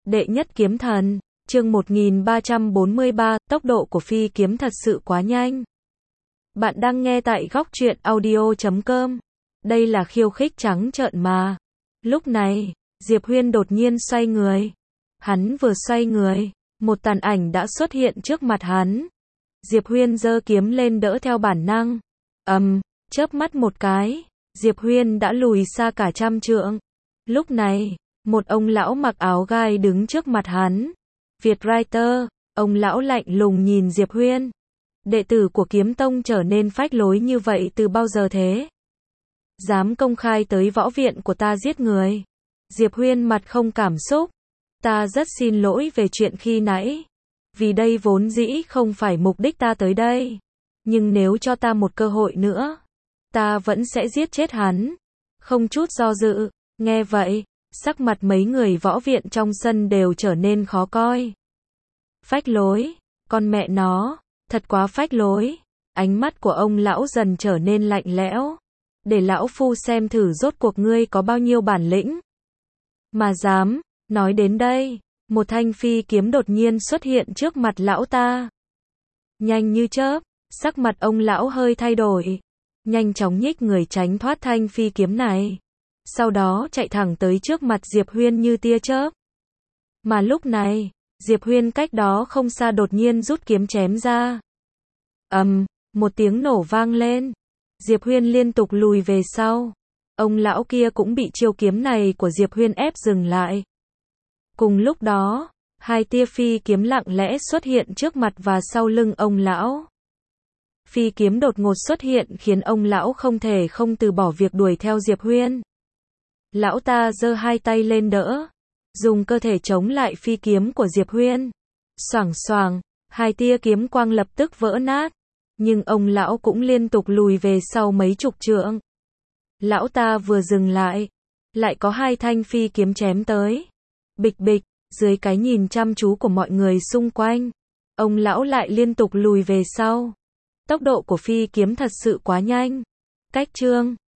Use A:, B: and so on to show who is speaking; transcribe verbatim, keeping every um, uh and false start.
A: Đệ nhất kiếm thần, chương một nghìn ba trăm bốn mươi ba, tốc độ của phi kiếm thật sự quá nhanh. Bạn đang nghe tại góc truyện audio chấm com. Đây là khiêu khích trắng trợn mà. Lúc này, Diệp Huyên đột nhiên xoay người. Hắn vừa xoay người, một tàn ảnh đã xuất hiện trước mặt hắn. Diệp Huyên giơ kiếm lên đỡ theo bản năng. Ầm, um, chớp mắt một cái, Diệp Huyên đã lùi xa cả trăm trượng. Lúc này, một ông lão mặc áo gai đứng trước mặt hắn. Việt Writer, ông lão lạnh lùng nhìn Diệp Huyên. Đệ tử của Kiếm Tông trở nên phách lối như vậy từ bao giờ thế? Dám công khai tới võ viện của ta giết người. Diệp Huyên mặt không cảm xúc. Ta rất xin lỗi về chuyện khi nãy. Vì đây vốn dĩ không phải mục đích ta tới đây. Nhưng nếu cho ta một cơ hội nữa, ta vẫn sẽ giết chết hắn. Không chút do dự. Nghe vậy, sắc mặt mấy người võ viện trong sân đều trở nên khó coi. Phách lối, con mẹ nó, thật quá phách lối. Ánh mắt của ông lão dần trở nên lạnh lẽo. Để lão phu xem thử rốt cuộc ngươi có bao nhiêu bản lĩnh. Mà dám, nói đến đây, một thanh phi kiếm đột nhiên xuất hiện trước mặt lão ta. Nhanh như chớp, sắc mặt ông lão hơi thay đổi. Nhanh chóng nhích người tránh thoát thanh phi kiếm này. Sau đó chạy thẳng tới trước mặt Diệp Huyên như tia chớp. Mà lúc này, Diệp Huyên cách đó không xa đột nhiên rút kiếm chém ra. Ầm, um, một tiếng nổ vang lên. Diệp Huyên liên tục lùi về sau. Ông lão kia cũng bị chiêu kiếm này của Diệp Huyên ép dừng lại. Cùng lúc đó, hai tia phi kiếm lặng lẽ xuất hiện trước mặt và sau lưng ông lão. Phi kiếm đột ngột xuất hiện khiến ông lão không thể không từ bỏ việc đuổi theo Diệp Huyên. Lão ta giơ hai tay lên đỡ, dùng cơ thể chống lại phi kiếm của Diệp Huyên. Xoảng xoảng, hai tia kiếm quang lập tức vỡ nát, nhưng ông lão cũng liên tục lùi về sau mấy chục trượng. Lão ta vừa dừng lại, lại có hai thanh phi kiếm chém tới. Bịch bịch, dưới cái nhìn chăm chú của mọi người xung quanh, ông lão lại liên tục lùi về sau. Tốc độ của phi kiếm thật sự quá nhanh. Cách chương